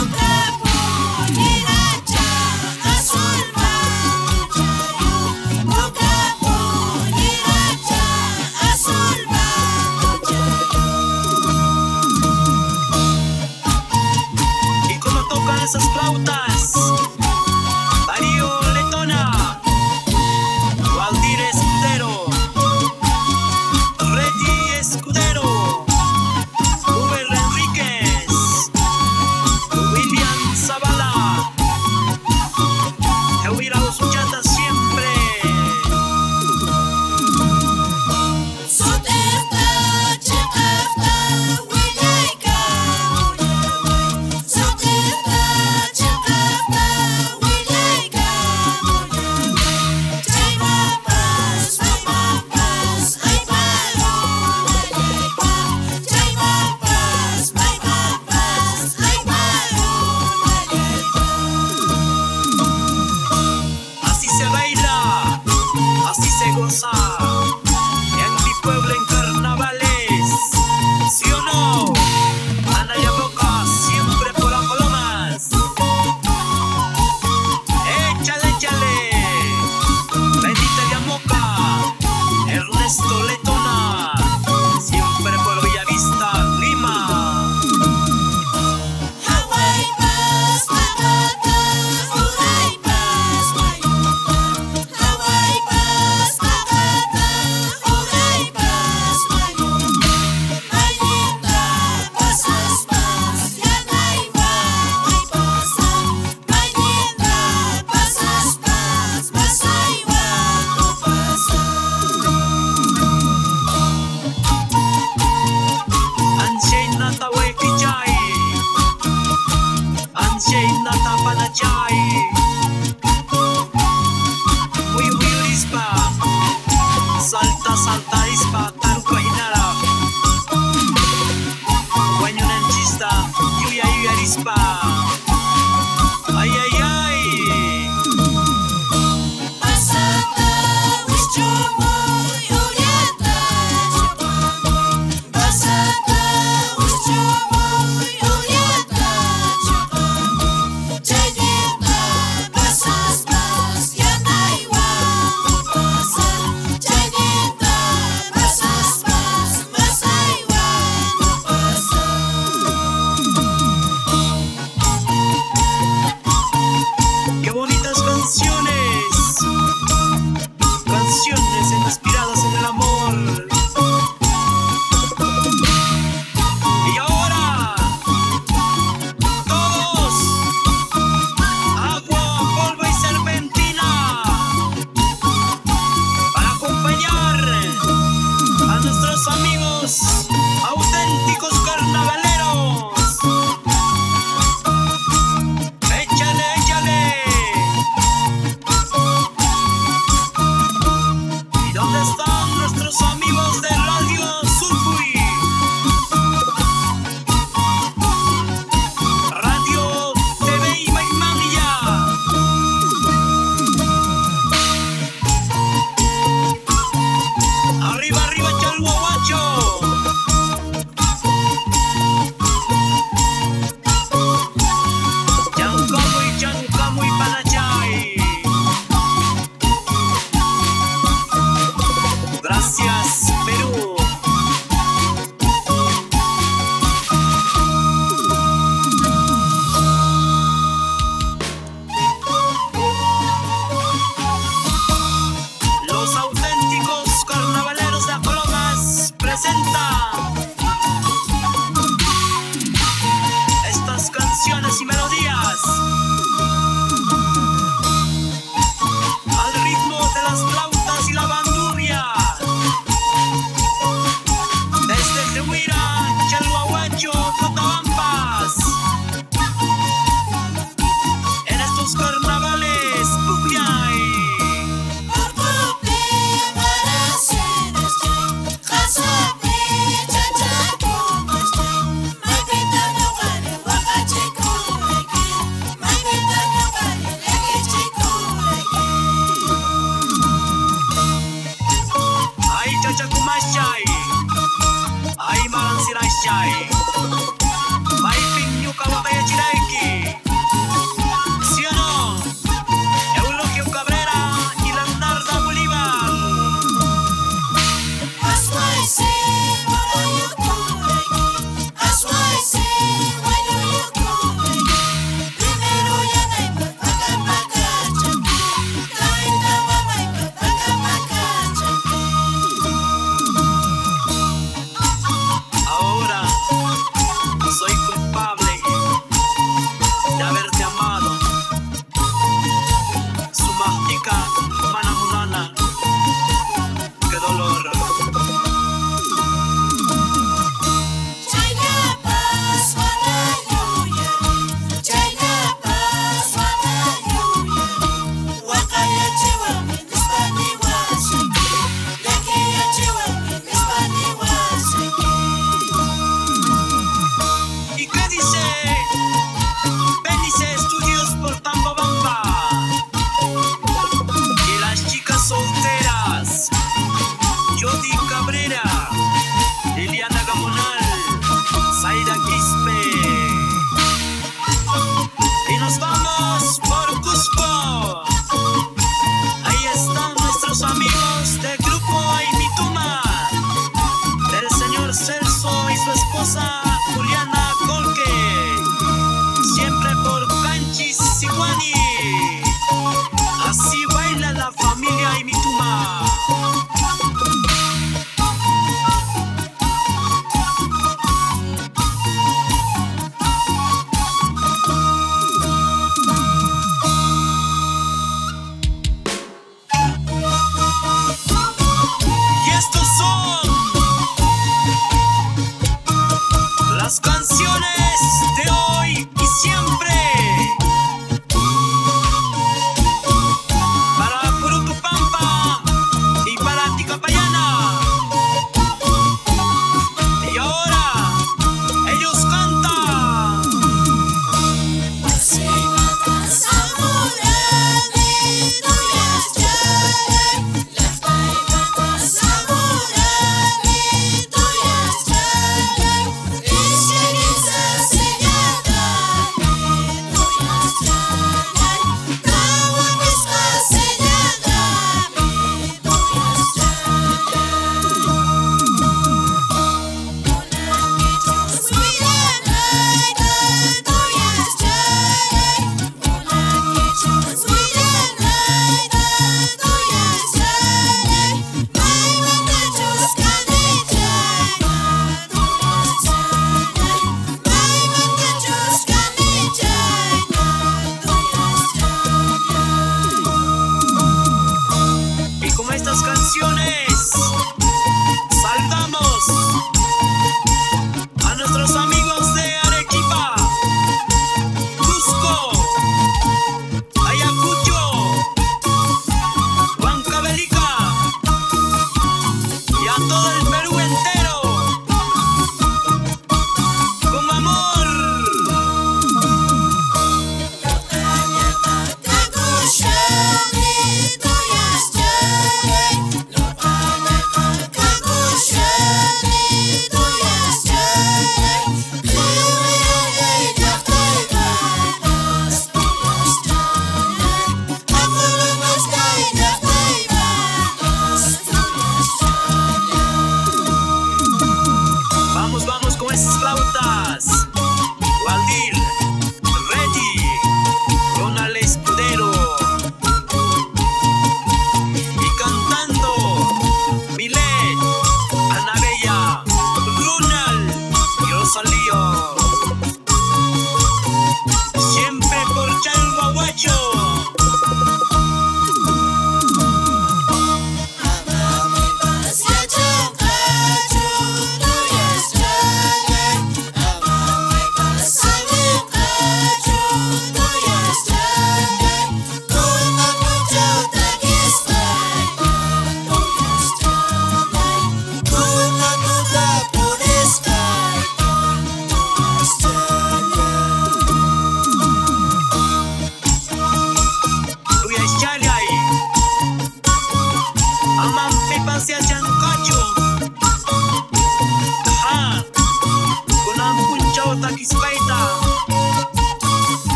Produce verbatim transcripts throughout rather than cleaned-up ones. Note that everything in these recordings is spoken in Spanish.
Esas flautas, Darío Letona, Waldir Escudero, Reggie Escudero, Uber Enríquez, William Zavala, Euira Usuchata siempre. En mi pueblo en carnavales, ¿sí o no? Ana y Boca, siempre por las palomas. Échale, échale. Bendita de Amoca, Ernesto Letona, siempre por Villavista, Lima. Nata Panachai, Uy uy urispa, salta salta ispa, taruka hinara, Guaño nanchista, yuya yuya rispa, ay ay ay. Canciones, canciones inspiradas en el amor. Y ahora, todos, agua, polvo y serpentina, para acompañar a nuestros amigos auténticos carnavaleros. Échale, échale. ¿Dónde están nuestros amigos de Radio Surfui? Radio T V y Maimania. Arriba, arriba, Chalhuahuacho. Chancamuy, Chancamuy, Panachay. Gracias, Perú. Los auténticos carnavaleros de Apolomas presentan estas canciones y melodías al ritmo de las flautas y la bandurria. Desde Tehuira, Chalhuahuacho, Cotabampas, en estos carnavales, Pucllay.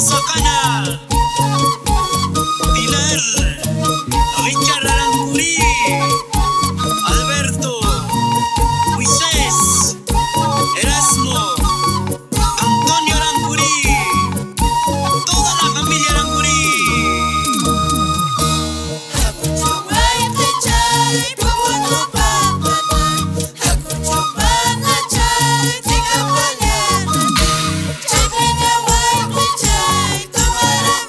Socana, Pilar, Richard Arancurí, Alberto, Moisés, Erasmo, Antonio Arancurí, toda la familia Arancurí. Tomara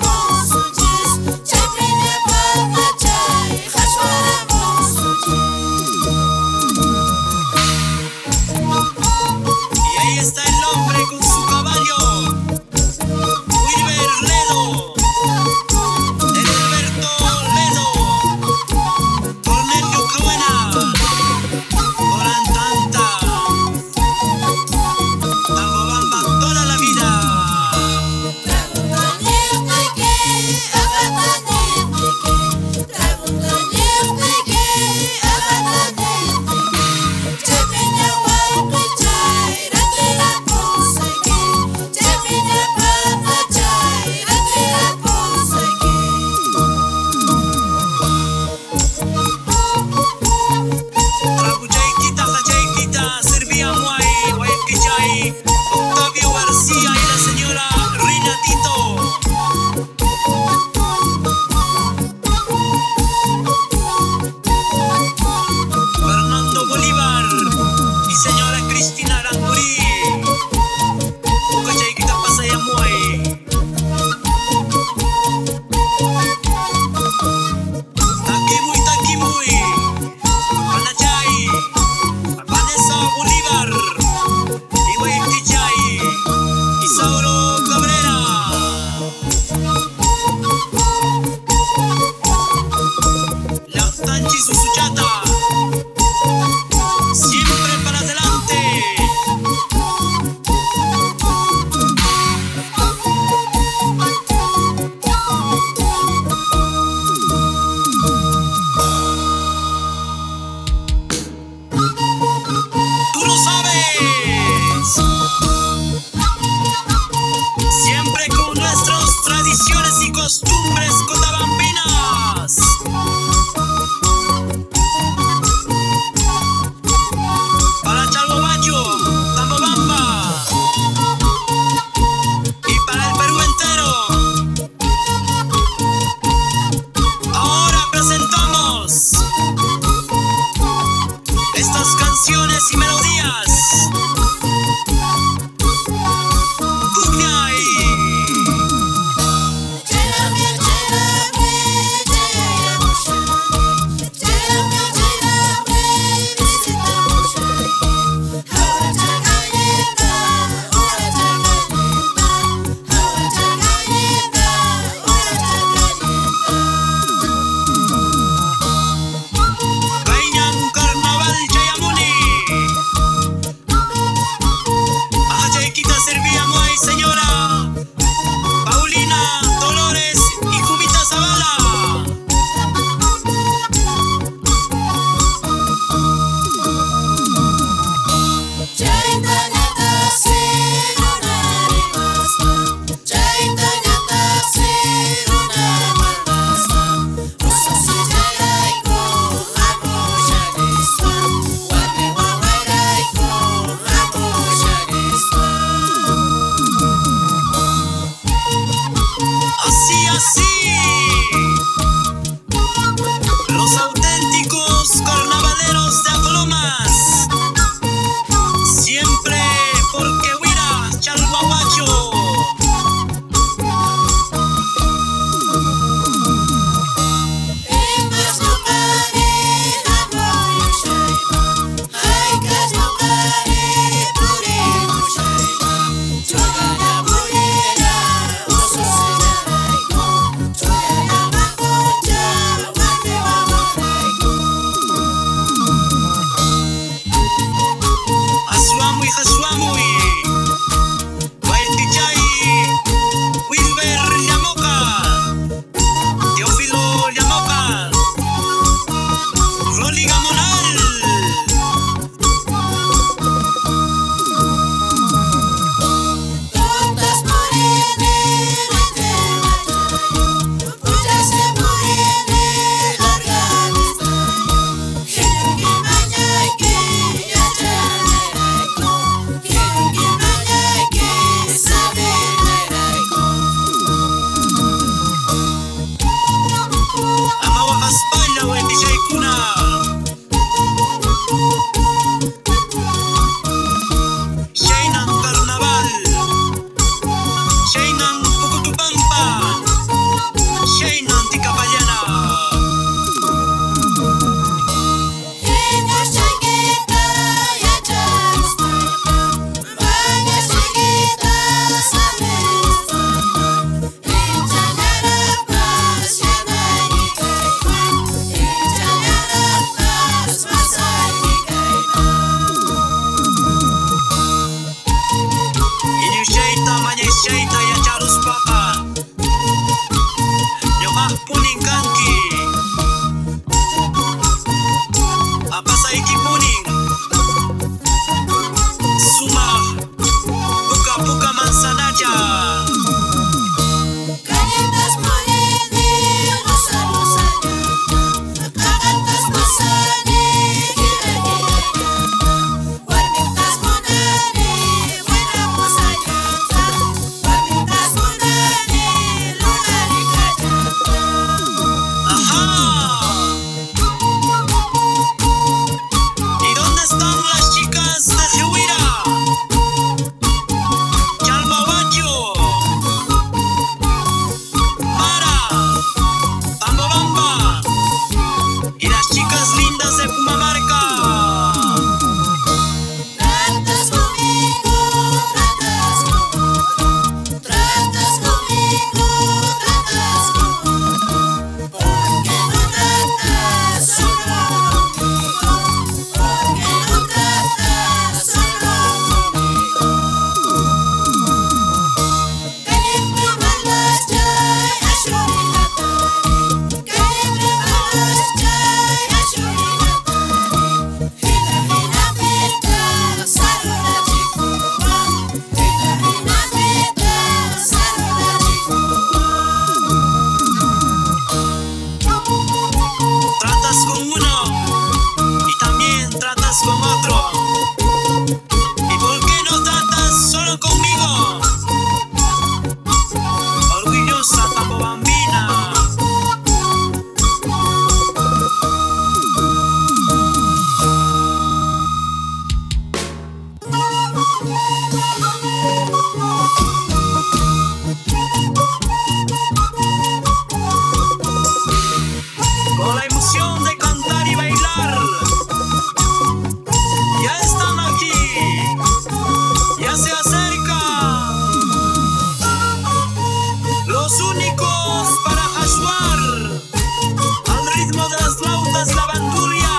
los únicos para ayudar al ritmo de las flautas la bandurria.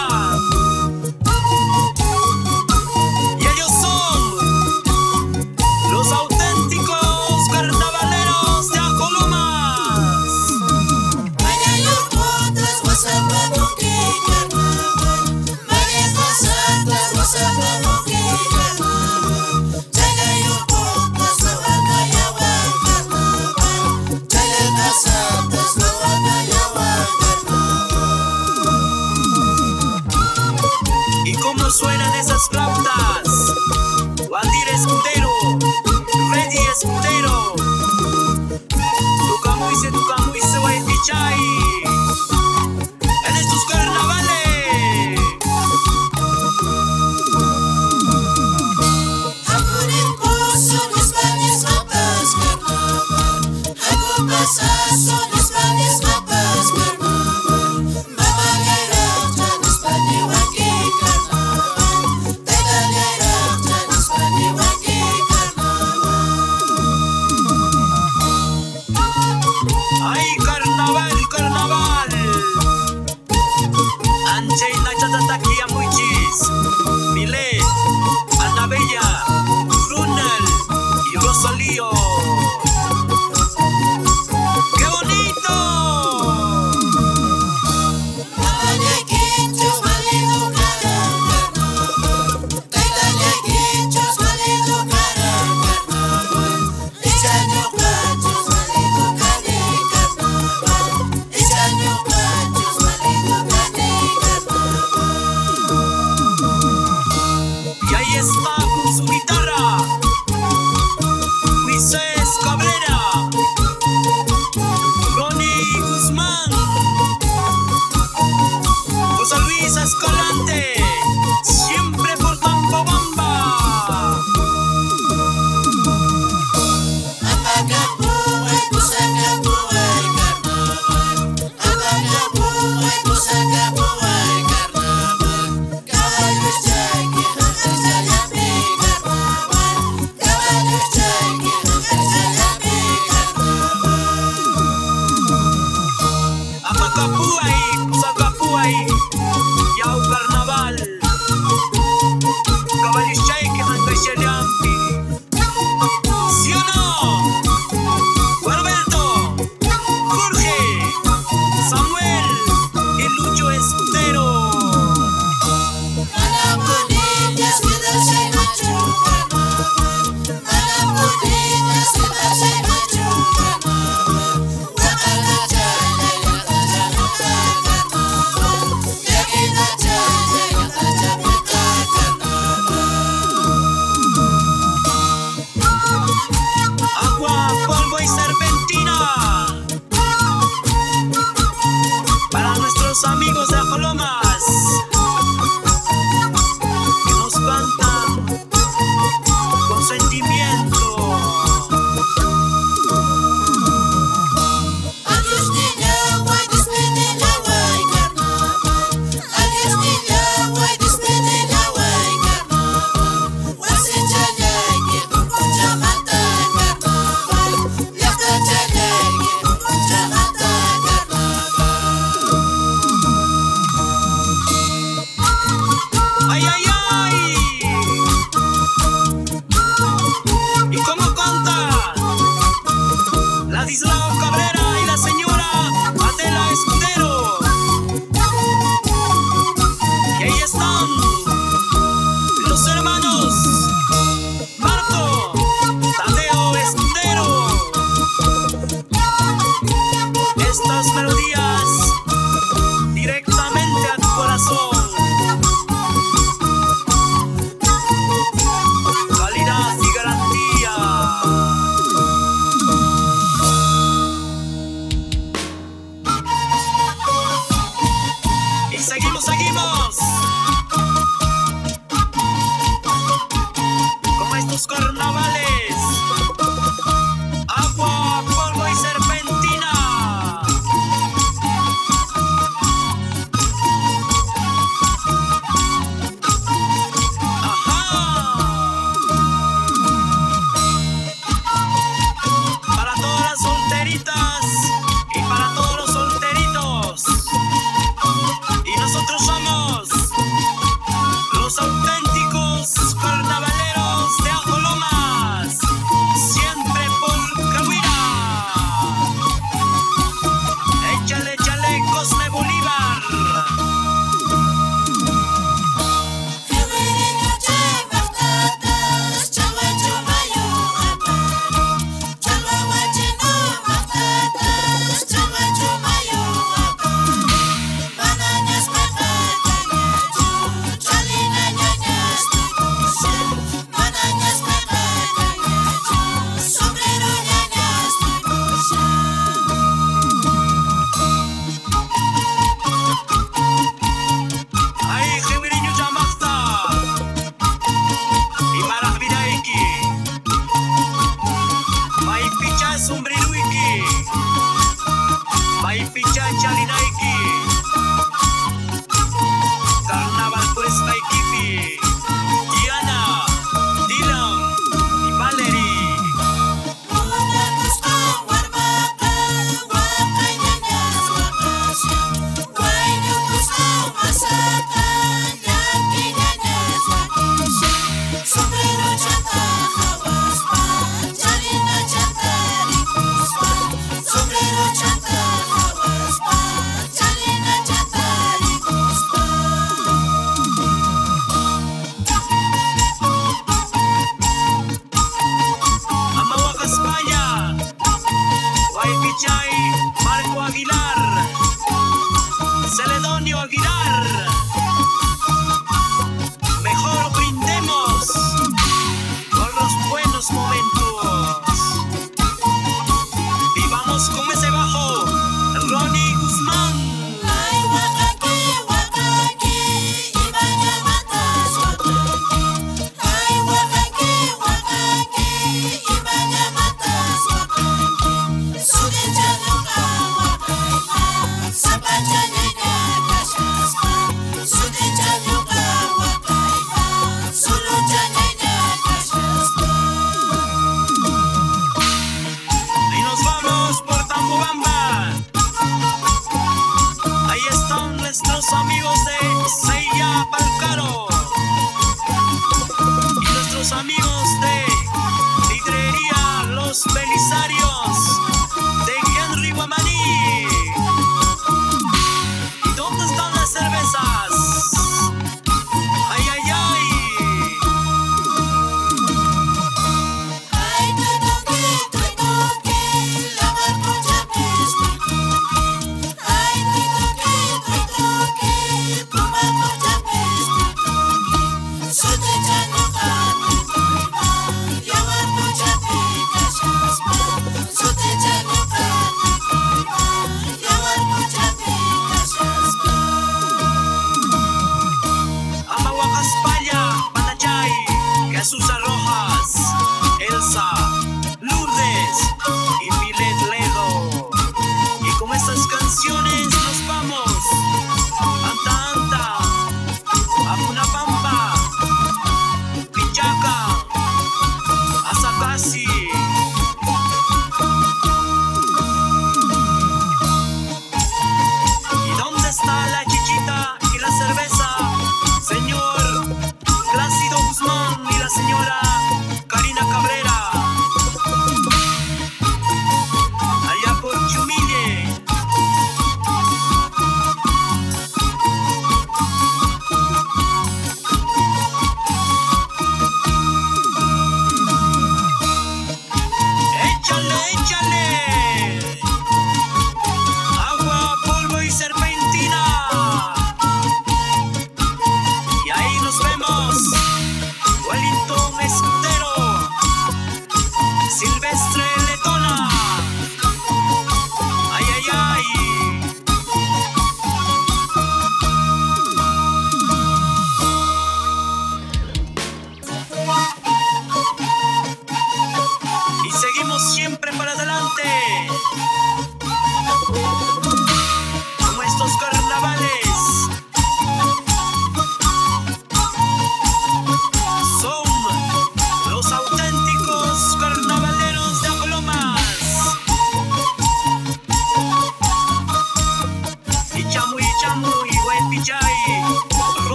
Y ellos son los auténticos carnavaleros de Ajolomas. ¿Y cómo suenan esas flautas? Waldir Escudero, Freddy Escudero, Tucamuise, Tucamuise, Guaypichay, en estos carnavales. Hakurin puso mis manis mapas carnaval, haku pasaso mis manis mapas carnaval, mamagera janis pani waki carnaval, tegalera janis pani waki carnaval. Ay, carnaval, carnaval. Anche na chatataki amuichis, Milet, Ana Bella, Brunel y Rosalío. ¡Qué bonito! Mamalequichos valido cara carnaval, tegallequichos valido cara carnaval, ichaño cachos valido cane carnaval, ichaño cachos valido cane carnaval. Y ahí está con su guitarra, Moisés Cabrera, Ronnie Guzmán, José Luis Escalante, siempre por Tambobamba. Apagabuhay, pusagabuhay carnaval, apagabuhay, pusagabuhay carnaval, caballos yaqui, hantar jayami carnaval, caballos yaqui, hantar jayami carnaval. Apagabuhay, pusagabuhay, yaw carnaval. Caballichay que manda Xelampi. ¿Sí o no? Gualberto, Jorge, Samuel y Lucho Escudero. Manapuniñas quedarse macho carnaval, manapuniñas quedarse macho carnaval, guacala chaya yata chamuca carnaval, yaquina chaya yata chamuca carnaval. Agua, polvo y serpentina. Para nuestros amigos de Ajolomas que nos cantan con sentimiento. Adiós niña, guay, despedida, guay, carnaval. Adiós niña, guay, despedida, guay, carnaval. Guasi chayaki, mucha mata, carnaval. Yata chayaki, mucha mata, carnaval. ¡Ay, ay, ay! ¿Y cómo canta? Ladislao Cabrera y la señora Adela Escudero. Y ahí están los hermanos Marco, Tadeo Escudero. Estas melodías directamente a tu corazón. Calidad y garantía. D J Marco Aguilar, Celedonio Aguilar. Mejor brindemos con los buenos momentos. Y vamos con ese bajo, Ronnie Guzmán. Ay, wakaki, wakaki, ibanya matas wakaki. Ay, wakaki, wakaki, ibanya matas wakaki. Suge jalunga wakaki, sapacha nyanya kashas.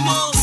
¿Cómo?